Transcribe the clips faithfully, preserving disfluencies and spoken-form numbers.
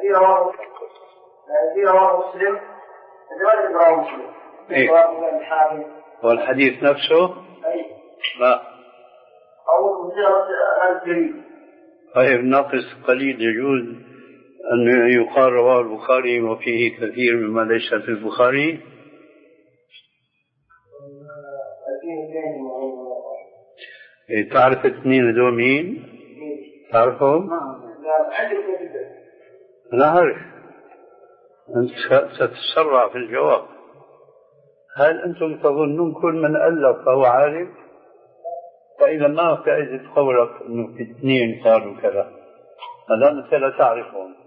الذي رواه الذي رواه مسلم الذي رواه مسلم رواه الحاكم والحديث نفسه أي لا أو زيارة الجليل. طيب ناقص قليل يجوز أن يقال رواه البخاري وفيه كثير مما ليس في البخاري. إيه تعرف اثنين دول مين؟ تعرفهم؟ أنا أعرف. أنت ستتسرع في الجواب. هل أنتم تظنون كل من ألف فهو عالم؟ فإذا ما فائدة قولك أنه في اثنين قالوا كذا ما دام أنت لا تعرفهم.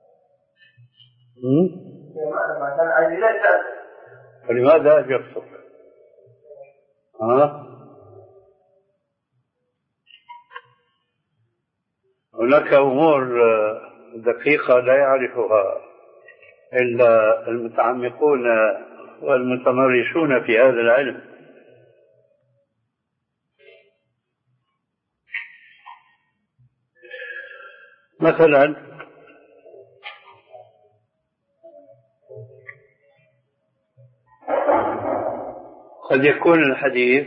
فلماذا أجبتك؟ ها؟ هناك أمور دقيقة لا يعرفها إلا المتعمقون والمتمرسون في هذا العلم. مثلا قد يكون الحديث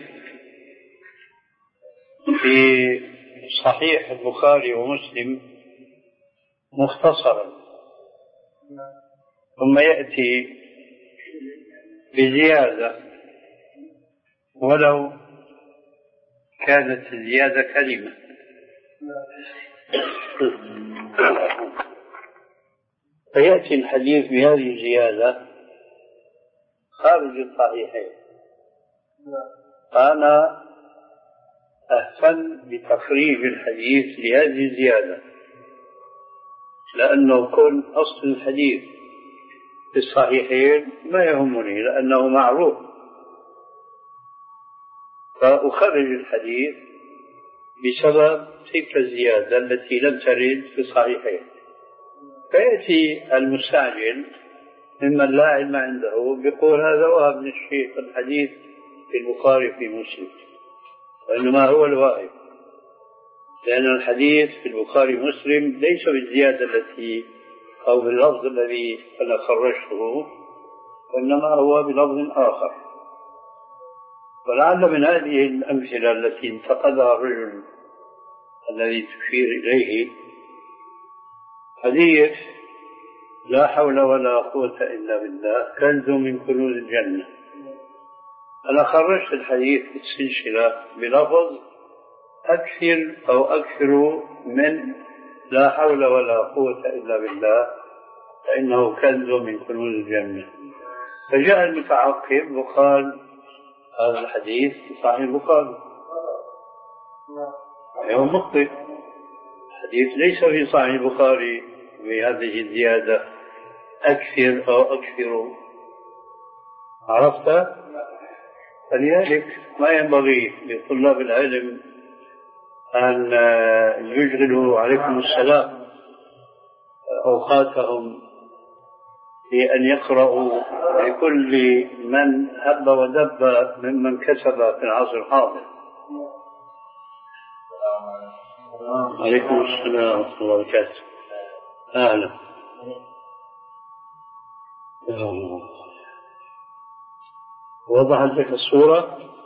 في صحيح البخاري ومسلم مختصرا ثم يأتي بزيادة ولو كانت الزيادة كلمة فيأتي الحديث بهذه الزيادة خارج الصحيحين. أنا أهتم بتخريج الحديث لهذه الزيادة لأنه كون أصل الحديث في الصحيحين ما يهمني لأنه معروف، فأخرج الحديث بسبب تلك الزيادة التي لم ترد في الصحيحين. فيأتي المستعجل ممن لا علم عنده بيقول هذا وهم من الشيخ الحديث في البخاري في مسلم، وإنما هو الواهب، لأن الحديث في البخاري مسلم ليس بالزيادة التي أو باللفظ الذي أنا خرجته، وإنما هو بلفظ آخر. ولعل من هذه الأمثلة التي انتقدها الرجل الذي تشير إليه حديث لا حول ولا قوة إلا بالله كنز من كنوز الجنة. أنا خرجت الحديث في السلسلة بلفظ أكثر أو أكثر من لا حول ولا قوة إلا بالله فإنه كنز من كنوز الجنة. فجاء المتعقب وقال هذا الحديث في صحيح البخاري، هو مخطئ، الحديث ليس في صحيح البخاري بهذه الزيادة أكثر أو أكثر. عرفت؟ فلذلك ما ينبغي لطلاب العلم أن يشغلوا عليكم السلام أوقاتهم بأن يقرأوا لكل من هب ودب ممن كسب في العصر الحاضر. عليكم السلام ورحمة الله وبركاته. أهلا. وضحت لك الصورة؟